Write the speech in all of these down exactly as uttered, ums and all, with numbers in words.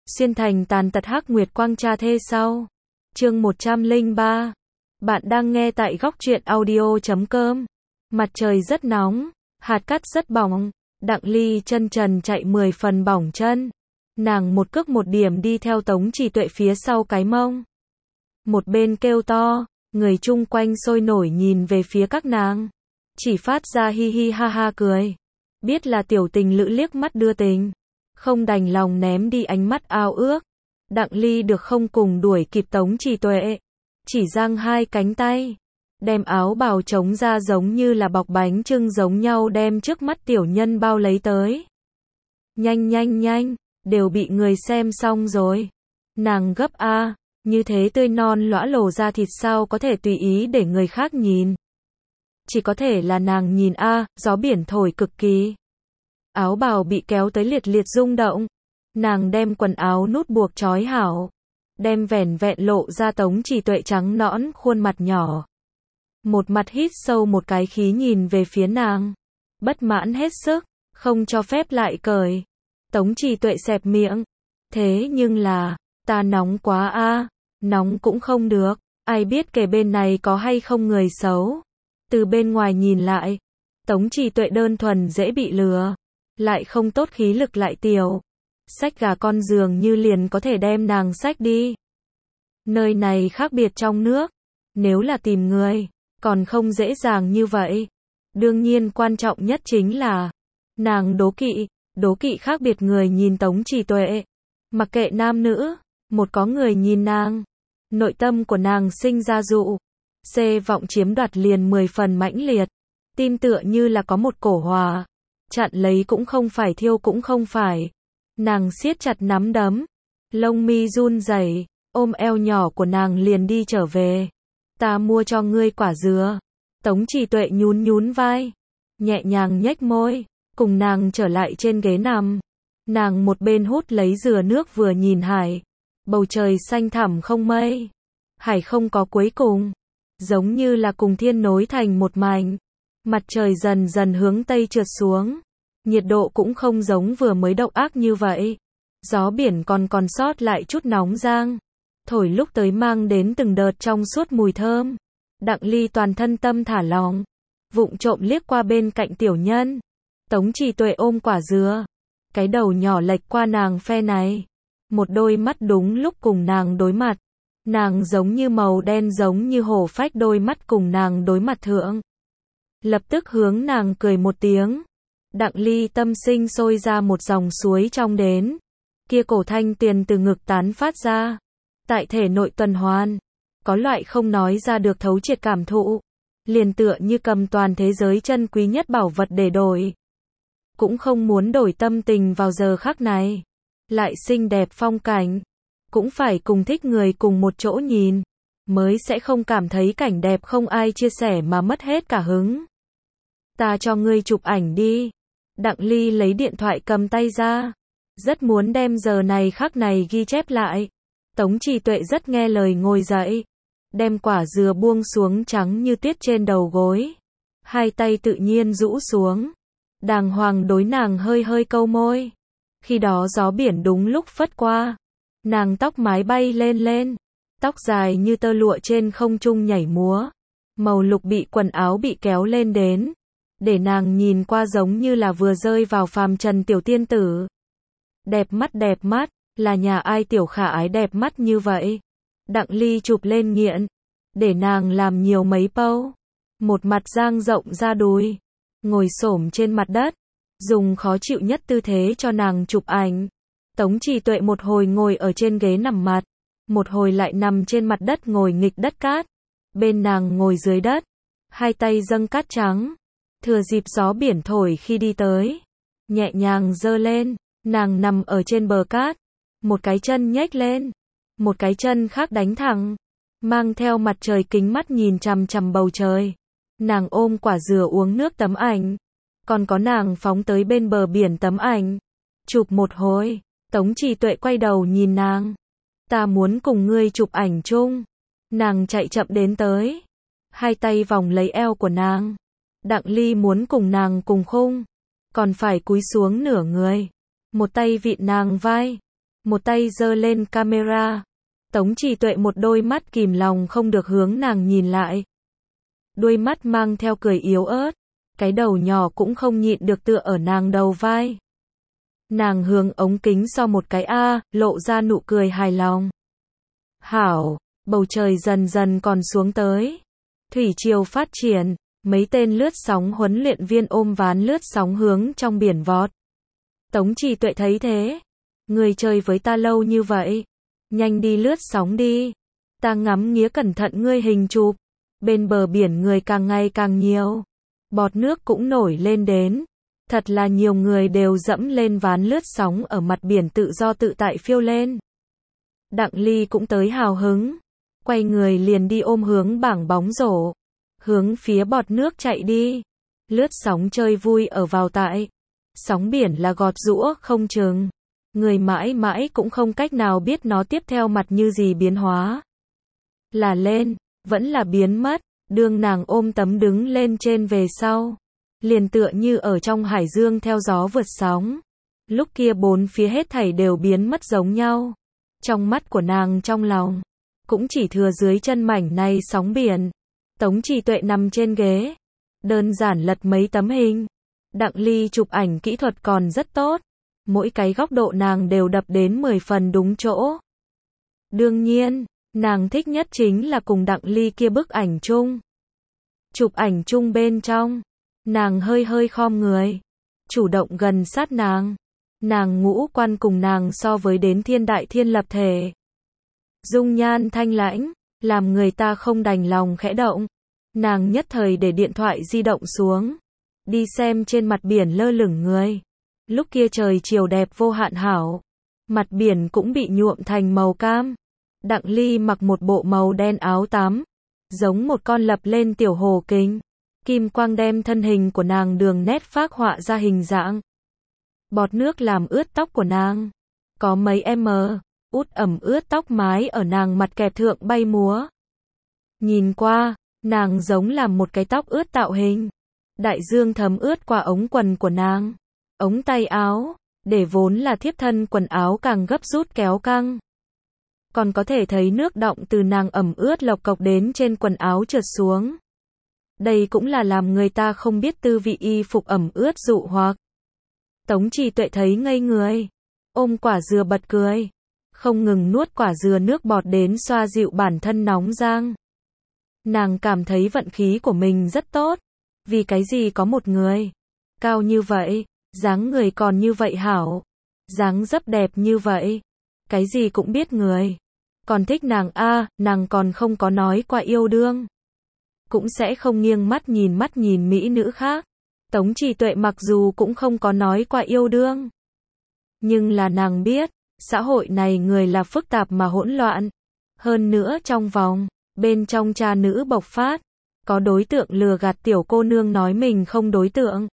xuyên thành tàn tật hắc nguyệt quang cha thê sau. Chương một trăm lẻ ba. Bạn đang nghe tại góc truyện audio chấm com. Mặt trời rất nóng, hạt cát rất bỏng, Đặng Ly chân trần chạy mười phần bỏng chân. Nàng một cước một điểm đi theo Tống Trì Tuệ phía sau cái mông. Một bên kêu to, người chung quanh sôi nổi nhìn về phía các nàng. Chỉ phát ra hi hi ha ha cười. Biết là tiểu tình lữ liếc mắt đưa tình. Không đành lòng ném đi ánh mắt ao ước. Đặng Ly được không cùng đuổi kịp Tống Trì Tuệ. Chỉ giang hai cánh tay. Đem áo bào trống ra giống như là bọc bánh chưng giống nhau đem trước mắt tiểu nhân bao lấy tới. Nhanh nhanh nhanh, đều bị người xem xong rồi. Nàng gấp a, như thế tươi non lõa lồ ra thịt sao có thể tùy ý để người khác nhìn. Chỉ có thể là nàng nhìn a, gió biển thổi cực kỳ. Áo bào bị kéo tới liệt liệt rung động. Nàng đem quần áo nút buộc trói hảo. Đem vẻn vẹn lộ ra Tống Trì Tuệ trắng nõn khuôn mặt nhỏ. Một mặt hít sâu một cái khí nhìn về phía nàng. Bất mãn hết sức, không cho phép lại cởi. Tống Trì Tuệ xẹp miệng. Thế nhưng là, ta nóng quá a, nóng cũng không được, ai biết kề bên này có hay không người xấu. Từ bên ngoài nhìn lại, Tống Trì Tuệ đơn thuần dễ bị lừa, lại không tốt khí lực lại tiểu. Xách gà con giường như liền có thể đem nàng xách đi. Nơi này khác biệt trong nước, nếu là tìm người, còn không dễ dàng như vậy. Đương nhiên quan trọng nhất chính là, nàng đố kỵ, đố kỵ khác biệt người nhìn Tống Trì Tuệ. Mặc kệ nam nữ, một có người nhìn nàng, nội tâm của nàng sinh ra dụ. Xê vọng chiếm đoạt liền mười phần mãnh liệt. Tim tựa như là có một cổ hỏa. Chặn lấy cũng không phải thiêu cũng không phải. Nàng siết chặt nắm đấm. Lông mi run rẩy, ôm eo nhỏ của nàng liền đi trở về. Ta mua cho ngươi quả dừa. Tống Trì Tuệ nhún nhún vai. Nhẹ nhàng nhếch môi. Cùng nàng trở lại trên ghế nằm. Nàng một bên hút lấy dừa nước vừa nhìn hải. Bầu trời xanh thẳm không mây. Hải không có cuối cùng. Giống như là cùng thiên nối thành một mảnh. Mặt trời dần dần hướng tây trượt xuống. Nhiệt độ cũng không giống vừa mới độc ác như vậy. Gió biển còn còn sót lại chút nóng giang. Thổi lúc tới mang đến từng đợt trong suốt mùi thơm. Đặng Ly toàn thân tâm thả lỏng. Vụng trộm liếc qua bên cạnh tiểu nhân. Tống Trì Tuệ ôm quả dừa. Cái đầu nhỏ lệch qua nàng phe này. Một đôi mắt đúng lúc cùng nàng đối mặt. Nàng giống như màu đen giống như hổ phách đôi mắt cùng nàng đối mặt thượng. Lập tức hướng nàng cười một tiếng. Đặng Ly tâm sinh sôi ra một dòng suối trong đến. Kia cổ thanh tiền từ ngực tán phát ra. Tại thể nội tuần hoàn. Có loại không nói ra được thấu triệt cảm thụ. Liền tựa như cầm toàn thế giới chân quý nhất bảo vật để đổi. Cũng không muốn đổi tâm tình vào giờ khắc này. Lại xinh đẹp phong cảnh. Cũng phải cùng thích người cùng một chỗ nhìn. Mới sẽ không cảm thấy cảnh đẹp không ai chia sẻ mà mất hết cả hứng. Ta cho ngươi chụp ảnh đi. Đặng Ly lấy điện thoại cầm tay ra. Rất muốn đem giờ này khắc này ghi chép lại. Tống Trì Tuệ rất nghe lời ngồi dậy. Đem quả dừa buông xuống trắng như tuyết trên đầu gối. Hai tay tự nhiên rũ xuống. Đàng hoàng đối nàng hơi hơi câu môi. Khi đó gió biển đúng lúc phất qua. Nàng tóc mái bay lên lên. Tóc dài như tơ lụa trên không trung nhảy múa. Màu lục bị quần áo bị kéo lên đến. Để nàng nhìn qua giống như là vừa rơi vào phàm trần tiểu tiên tử. Đẹp mắt đẹp mắt, là nhà ai tiểu khả ái đẹp mắt như vậy. Đặng Ly chụp lên nghiện. Để nàng làm nhiều mấy pâu. Một mặt dang rộng ra đùi. Ngồi xổm trên mặt đất. Dùng khó chịu nhất tư thế cho nàng chụp ảnh. Tống Trì Tuệ một hồi ngồi ở trên ghế nằm mặt. Một hồi lại nằm trên mặt đất ngồi nghịch đất cát. Bên nàng ngồi dưới đất. Hai tay dâng cát trắng. Thừa dịp gió biển thổi khi đi tới. Nhẹ nhàng giơ lên. Nàng nằm ở trên bờ cát. Một cái chân nhếch lên. Một cái chân khác đánh thẳng. Mang theo mặt trời kính mắt nhìn chằm chằm bầu trời. Nàng ôm quả dừa uống nước tấm ảnh. Còn có nàng phóng tới bên bờ biển tấm ảnh. Chụp một hồi. Tống Trì Tuệ quay đầu nhìn nàng. Ta muốn cùng ngươi chụp ảnh chung. Nàng chạy chậm đến tới. Hai tay vòng lấy eo của nàng. Đặng Ly muốn cùng nàng cùng khung. Còn phải cúi xuống nửa người. Một tay vịn nàng vai. một tay giơ lên camera. Tống Trì Tuệ một đôi mắt kìm lòng không được hướng nàng nhìn lại. Đuôi mắt mang theo cười yếu ớt, cái đầu nhỏ cũng không nhịn được tựa ở nàng đầu vai. Nàng hướng ống kính so một cái a, lộ ra nụ cười hài lòng. Hảo, bầu trời dần dần còn xuống tới. Thủy triều phát triển, mấy tên lướt sóng huấn luyện viên ôm ván lướt sóng hướng trong biển vọt. Tống Trì Tuệ thấy thế. Người chơi với ta lâu như vậy. Nhanh đi lướt sóng đi. Ta ngắm nghía cẩn thận ngươi hình chụp. Bên bờ biển người càng ngày càng nhiều. Bọt nước cũng nổi lên đến. Thật là nhiều người đều dẫm lên ván lướt sóng ở mặt biển tự do tự tại phiêu lên. Đặng Ly cũng tới hào hứng. Quay người liền đi ôm hướng bảng bóng rổ. Hướng phía bọt nước chạy đi. Lướt sóng chơi vui ở vào tại. Sóng biển là gọt giũa không chừng. Người mãi mãi cũng không cách nào biết nó tiếp theo mặt như gì biến hóa. Là lên, vẫn là biến mất. Đương nàng ôm tấm đứng lên trên về sau. Liền tựa như ở trong hải dương theo gió vượt sóng. Lúc kia bốn phía hết thảy đều biến mất giống nhau. Trong mắt của nàng trong lòng. Cũng chỉ thừa dưới chân mảnh này sóng biển. Tống Trì Tuệ nằm trên ghế. Đơn giản lật mấy tấm hình. Đặng Ly chụp ảnh kỹ thuật còn rất tốt. Mỗi cái góc độ nàng đều đập đến mười phần đúng chỗ. Đương nhiên, nàng thích nhất chính là cùng Đặng Ly kia bức ảnh chung. Chụp ảnh chung bên trong. Nàng hơi hơi khom người. Chủ động gần sát nàng. Nàng ngũ quan cùng nàng so với đến thiên đại thiên lập thể. Dung nhan thanh lãnh, làm người ta không đành lòng khẽ động. Nàng nhất thời để điện thoại di động xuống. Đi xem trên mặt biển lơ lửng người. Lúc kia trời chiều đẹp vô hạn hảo. Mặt biển cũng bị nhuộm thành màu cam. Đặng Ly mặc một bộ màu đen áo tắm. Giống một con lập lên tiểu hồ kính. Kim quang đem thân hình của nàng đường nét phác họa ra hình dạng. Bọt nước làm ướt tóc của nàng. Có mấy em út ẩm ướt tóc mái ở nàng mặt kẹp thượng bay múa. Nhìn qua, nàng giống làm một cái tóc ướt tạo hình. Đại dương thấm ướt qua ống quần của nàng. Ống tay áo, để vốn là thiếp thân quần áo càng gấp rút kéo căng. Còn có thể thấy nước đọng từ nàng ẩm ướt lộc cộc đến trên quần áo trượt xuống. Đây cũng là làm người ta không biết tư vị y phục ẩm ướt dụ hoặc. Tống Trì Tuệ thấy ngây người. Ôm quả dừa bật cười. Không ngừng nuốt quả dừa nước bọt đến xoa dịu bản thân nóng rang. Nàng cảm thấy vận khí của mình rất tốt. Vì cái gì có một người cao như vậy, dáng người còn như vậy hảo, dáng dấp đẹp như vậy, cái gì cũng biết người. Còn thích nàng a, à, nàng còn không có nói qua yêu đương. Cũng sẽ không nghiêng mắt nhìn mắt nhìn mỹ nữ khác. Tống Trì Tuệ mặc dù cũng không có nói qua yêu đương. Nhưng là nàng biết, xã hội này người là phức tạp mà hỗn loạn. Hơn nữa trong vòng, bên trong cha nữ bộc phát. Có đối tượng lừa gạt tiểu cô nương nói mình không đối tượng.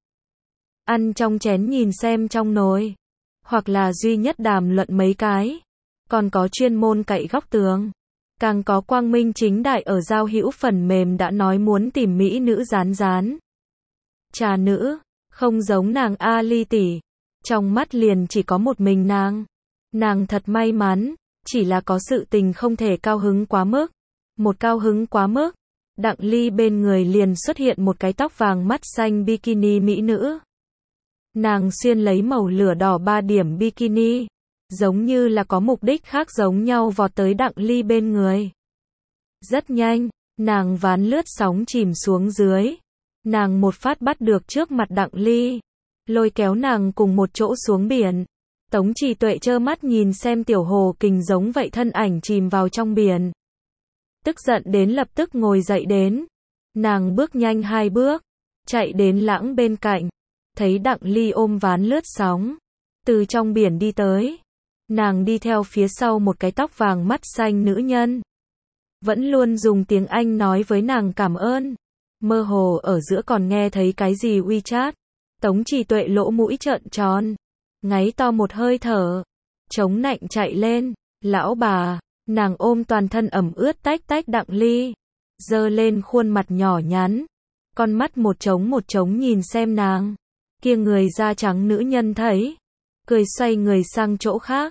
Ăn trong chén nhìn xem trong nồi. Hoặc là duy nhất đàm luận mấy cái. Còn có chuyên môn cậy góc tường. Càng có quang minh chính đại ở giao hữu phần mềm đã nói muốn tìm mỹ nữ rán rán. Trà nữ, không giống nàng A Ly tỷ. Trong mắt liền chỉ có một mình nàng. Nàng thật may mắn, chỉ là có sự tình không thể cao hứng quá mức. Một cao hứng quá mức. Đặng Ly bên người liền xuất hiện một cái tóc vàng mắt xanh bikini mỹ nữ. Nàng xuyên lấy màu lửa đỏ ba điểm bikini. Giống như là có mục đích khác giống nhau vọt tới Đặng Ly bên người. Rất nhanh, nàng ván lướt sóng chìm xuống dưới. Nàng một phát bắt được trước mặt Đặng Ly. Lôi kéo nàng cùng một chỗ xuống biển. Tống Trì Tuệ trơ mắt nhìn xem tiểu hồ kình giống vậy thân ảnh chìm vào trong biển. Tức giận đến lập tức ngồi dậy đến. Nàng bước nhanh hai bước. Chạy đến lãng bên cạnh. Thấy Đặng Ly ôm ván lướt sóng. Từ trong biển đi tới. Nàng đi theo phía sau một cái tóc vàng mắt xanh nữ nhân. Vẫn luôn dùng tiếng Anh nói với nàng cảm ơn. Mơ hồ ở giữa còn nghe thấy cái gì WeChat. Tống Trì Tuệ lỗ mũi trợn tròn. Ngáy to một hơi thở. Chống nạnh chạy lên. Lão bà. Nàng ôm toàn thân ẩm ướt tách tách Đặng Ly. Giơ lên khuôn mặt nhỏ nhắn. Con mắt một trống một trống nhìn xem nàng. Kia người da trắng nữ nhân thấy. Cười xoay người sang chỗ khác.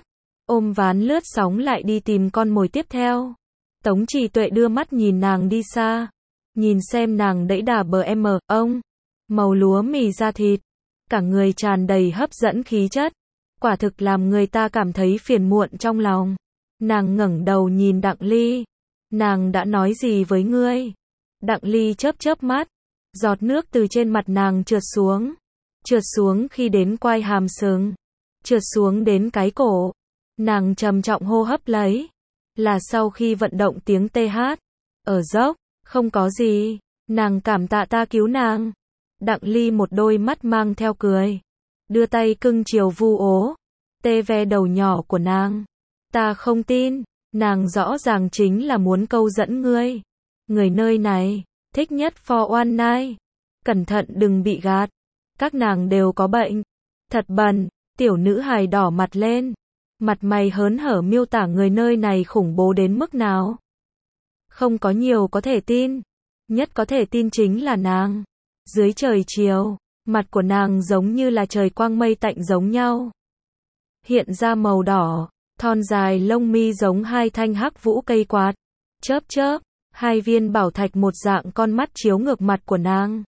ôm ván lướt sóng lại đi tìm con mồi tiếp theo. Tống Trì Tuệ đưa mắt nhìn nàng đi xa, nhìn xem nàng đẫy đà bờ em ông, màu lúa mì da thịt, cả người tràn đầy hấp dẫn khí chất, quả thực làm người ta cảm thấy phiền muộn trong lòng. Nàng ngẩng đầu nhìn Đặng Ly, nàng đã nói gì với ngươi? Đặng Ly chớp chớp mắt, giọt nước từ trên mặt nàng trượt xuống, trượt xuống khi đến quai hàm sừng, trượt xuống đến cái cổ. Nàng trầm trọng hô hấp lấy, là sau khi vận động tiếng tê hát, ở dốc, không có gì, nàng cảm tạ ta cứu nàng. Đặng Ly một đôi mắt mang theo cười, đưa tay cưng chiều vu ố, tê ve đầu nhỏ của nàng. Ta không tin, nàng rõ ràng chính là muốn câu dẫn ngươi. Người nơi này, thích nhất for one night. Cẩn thận đừng bị gạt, các nàng đều có bệnh. Thật bẩn, tiểu nữ hài đỏ mặt lên, mặt mày hớn hở miêu tả người nơi này khủng bố đến mức nào. Không có nhiều có thể tin, nhất có thể tin chính là nàng. Dưới trời chiều, mặt của nàng giống như là trời quang mây tạnh giống nhau. Hiện ra màu đỏ, thon dài lông mi giống hai thanh hắc vũ cây quạt, chớp chớp, hai viên bảo thạch một dạng con mắt chiếu ngược mặt của nàng.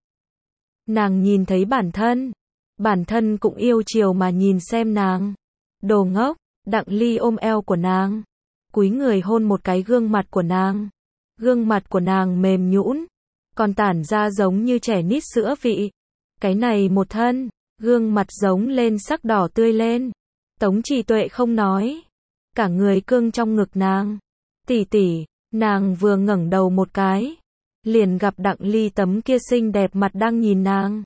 Nàng nhìn thấy bản thân, bản thân cũng yêu chiều mà nhìn xem nàng. Đồ ngốc, Đặng Ly ôm eo của nàng, cúi người hôn một cái gương mặt của nàng. Gương mặt của nàng mềm nhũn, còn tản ra giống như trẻ nít sữa vị. Cái này một thân, gương mặt giống lên sắc đỏ tươi lên. Tống Trì Tuệ không nói, cả người cương trong ngực nàng. Tỷ tỷ, nàng vừa ngẩng đầu một cái, liền gặp Đặng Ly tấm kia xinh đẹp mặt đang nhìn nàng.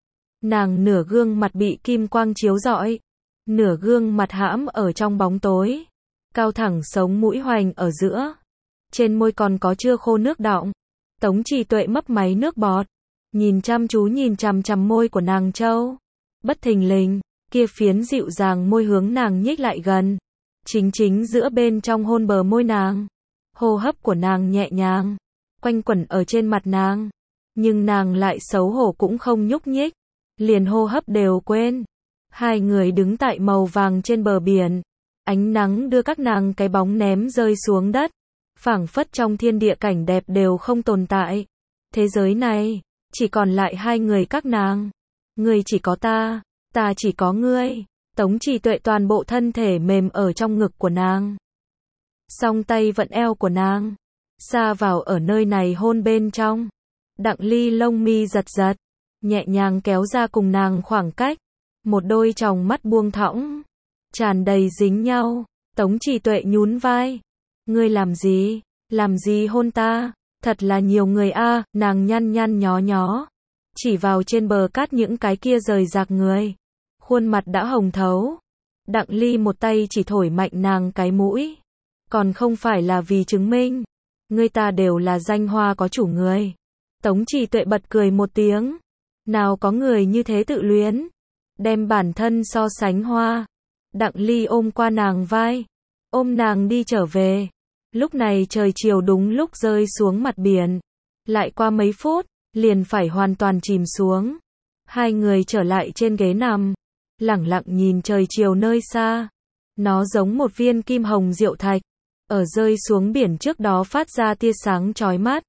Nàng nửa gương mặt bị kim quang chiếu rọi, nửa gương mặt hãm ở trong bóng tối, cao thẳng sống mũi hoành ở giữa, trên môi còn có chưa khô nước đọng. Tống Trì Tuệ mấp máy nước bọt, nhìn chăm chú nhìn chằm chằm môi của nàng trâu. Bất thình lình, kia phiến dịu dàng môi hướng nàng nhích lại gần, chính chính giữa bên trong hôn bờ môi nàng. Hô hấp của nàng nhẹ nhàng, quanh quẩn ở trên mặt nàng, nhưng nàng lại xấu hổ cũng không nhúc nhích, liền hô hấp đều quên. Hai người đứng tại màu vàng trên bờ biển, ánh nắng đưa các nàng cái bóng ném rơi xuống đất, phảng phất trong thiên địa cảnh đẹp đều không tồn tại. Thế giới này, chỉ còn lại hai người các nàng. Ngươi chỉ có ta, ta chỉ có ngươi. Tống Trì Tuệ toàn bộ thân thể mềm ở trong ngực của nàng. Song tay vận eo của nàng, xa vào ở nơi này hôn bên trong. Đặng Ly lông mi giật giật, nhẹ nhàng kéo ra cùng nàng khoảng cách. Một đôi tròng mắt buông thõng, tràn đầy dính nhau. Tống Trì Tuệ nhún vai. Ngươi làm gì? Làm gì hôn ta? Thật là nhiều người a. À, nàng nhăn nhăn nhó nhó, chỉ vào trên bờ cát những cái kia rời rạc người. Khuôn mặt đã hồng thấu. Đặng Ly một tay chỉ thổi mạnh nàng cái mũi. Còn không phải là vì chứng minh ngươi ta đều là danh hoa có chủ người. Tống Trì Tuệ bật cười một tiếng. Nào có người như thế tự luyến, đem bản thân so sánh hoa. Đặng Ly ôm qua nàng vai, ôm nàng đi trở về. Lúc này trời chiều đúng lúc rơi xuống mặt biển. Lại qua mấy phút, liền phải hoàn toàn chìm xuống. Hai người trở lại trên ghế nằm, lẳng lặng nhìn trời chiều nơi xa. Nó giống một viên kim hồng diệu thạch, ở rơi xuống biển trước đó phát ra tia sáng chói mắt,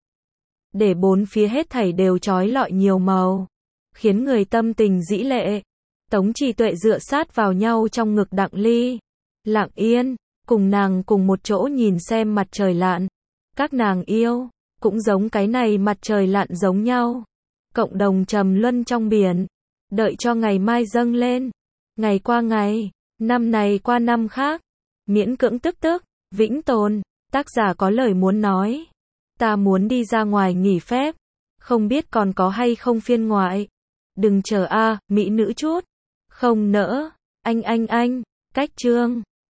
để bốn phía hết thảy đều chói lọi nhiều màu, khiến người tâm tình dĩ lệ. Tống Trì Tuệ dựa sát vào nhau trong ngực Đặng Ly, lặng yên, cùng nàng cùng một chỗ nhìn xem mặt trời lặn. Các nàng yêu, cũng giống cái này mặt trời lặn giống nhau. Cộng đồng trầm luân trong biển, đợi cho ngày mai dâng lên. Ngày qua ngày, năm này qua năm khác, miễn cưỡng tức tức, vĩnh tồn. Tác giả có lời muốn nói. Ta muốn đi ra ngoài nghỉ phép, không biết còn có hay không phiên ngoại. Đừng chờ a, mỹ nữ chút. Không nỡ, anh anh anh, cách chương.